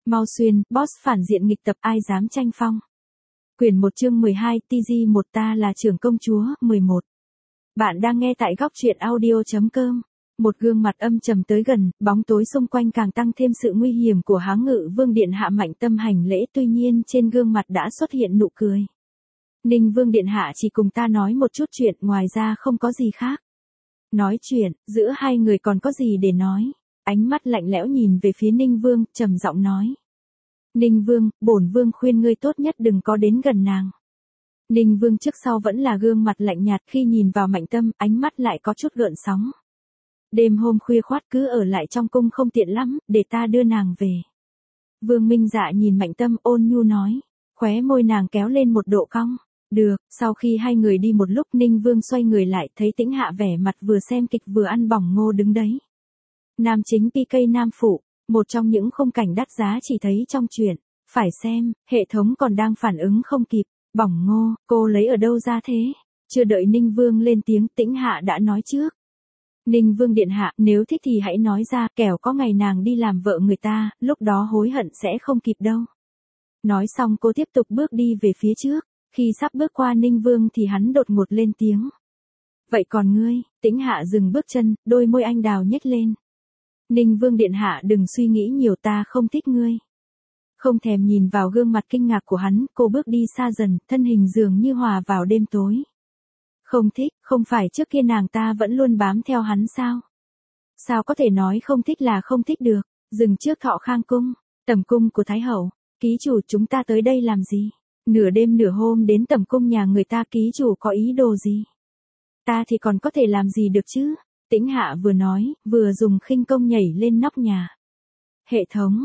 Mau xuyên, boss phản diện nghịch tập ai dám tranh phong. Quyển 1 chương 12 TG1 ta là trưởng công chúa, 11. Bạn đang nghe tại góc truyện audio.com. Một gương mặt âm trầm tới gần, bóng tối xung quanh càng tăng thêm sự nguy hiểm của Háng Ngự Vương điện hạ Mạnh Tâm hành lễ, tuy nhiên trên gương mặt đã xuất hiện nụ cười. Ninh Vương điện hạ chỉ cùng ta nói một chút chuyện, ngoài ra không có gì khác. Nói chuyện, giữa hai người còn có gì để nói? Ánh mắt lạnh lẽo nhìn về phía Ninh Vương, trầm giọng nói. Ninh Vương, bổn vương khuyên ngươi tốt nhất đừng có đến gần nàng. Ninh Vương trước sau vẫn là gương mặt lạnh nhạt, khi nhìn vào Mạnh Tâm, ánh mắt lại có chút gợn sóng. Đêm hôm khuya khoắt cứ ở lại trong cung không tiện lắm, để ta đưa nàng về. Vương Minh Dạ nhìn Mạnh Tâm ôn nhu nói, khóe môi nàng kéo lên một độ cong. Được, sau khi hai người đi một lúc Ninh Vương xoay người lại thấy Tĩnh Hạ vẻ mặt vừa xem kịch vừa ăn bỏng ngô đứng đấy. Nam chính PK Nam Phụ, một trong những khung cảnh đắt giá chỉ thấy trong truyện. Phải xem, hệ thống còn đang phản ứng không kịp. Bỏng ngô, cô lấy ở đâu ra thế? Chưa đợi Ninh Vương lên tiếng Tĩnh Hạ đã nói trước. Ninh Vương điện hạ, nếu thích thì hãy nói ra, kẻo có ngày nàng đi làm vợ người ta, lúc đó hối hận sẽ không kịp đâu. Nói xong cô tiếp tục bước đi về phía trước. Khi sắp bước qua Ninh Vương thì hắn đột ngột lên tiếng. Vậy còn ngươi? Tĩnh Hạ dừng bước chân, đôi môi anh đào nhếch lên. Ninh Vương điện hạ đừng suy nghĩ nhiều, ta không thích ngươi. Không thèm nhìn vào gương mặt kinh ngạc của hắn, cô bước đi xa dần, thân hình dường như hòa vào đêm tối. Không thích, không phải trước kia nàng ta vẫn luôn bám theo hắn sao? Sao có thể nói không thích là không thích được? Dừng trước Thọ Khang cung, tẩm cung của Thái hậu. Ký chủ, chúng ta tới đây làm gì? Nửa đêm nửa hôm đến tẩm cung nhà người ta, ký chủ có ý đồ gì? Ta thì còn có thể làm gì được chứ? Tĩnh Hạ vừa nói, vừa dùng khinh công nhảy lên nóc nhà. Hệ thống,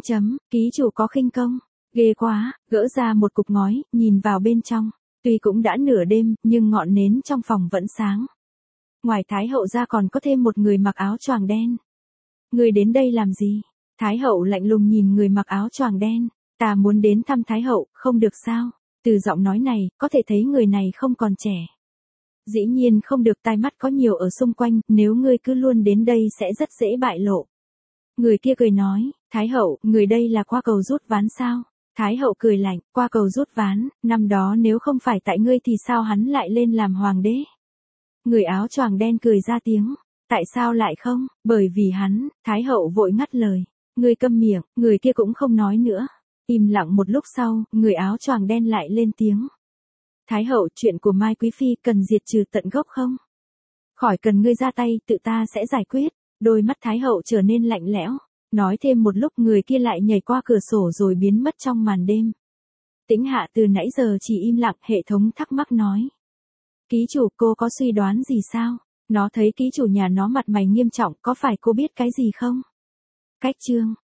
ký chủ có khinh công. Ghê quá, gỡ ra một cục ngói, nhìn vào bên trong. Tuy cũng đã nửa đêm, nhưng ngọn nến trong phòng vẫn sáng. Ngoài Thái hậu ra còn có thêm một người mặc áo choàng đen. Người đến đây làm gì? Thái hậu lạnh lùng nhìn người mặc áo choàng đen. Ta muốn đến thăm Thái hậu, không được sao? Từ giọng nói này, có thể thấy người này không còn trẻ. Dĩ nhiên không được, tai mắt có nhiều ở xung quanh, nếu ngươi cứ luôn đến đây sẽ rất dễ bại lộ. Người kia cười nói, Thái hậu, người đây là qua cầu rút ván sao? Thái hậu cười lạnh, qua cầu rút ván, năm đó nếu không phải tại ngươi thì sao hắn lại lên làm hoàng đế? Người áo choàng đen cười ra tiếng, tại sao lại không? Bởi vì hắn. Thái hậu vội ngắt lời, ngươi câm miệng. Người kia cũng không nói nữa. Im lặng một lúc sau, người áo choàng đen lại lên tiếng. Thái hậu, chuyện của Mai Quý Phi cần diệt trừ tận gốc không? Khỏi cần ngươi ra tay, tự ta sẽ giải quyết. Đôi mắt Thái hậu trở nên lạnh lẽo. Nói thêm một lúc người kia lại nhảy qua cửa sổ rồi biến mất trong màn đêm. Tĩnh Hạ từ nãy giờ chỉ im lặng, hệ thống thắc mắc nói. Ký chủ, cô có suy đoán gì sao? Nó thấy ký chủ nhà nó mặt mày nghiêm trọng, có phải cô biết cái gì không? Cách chương.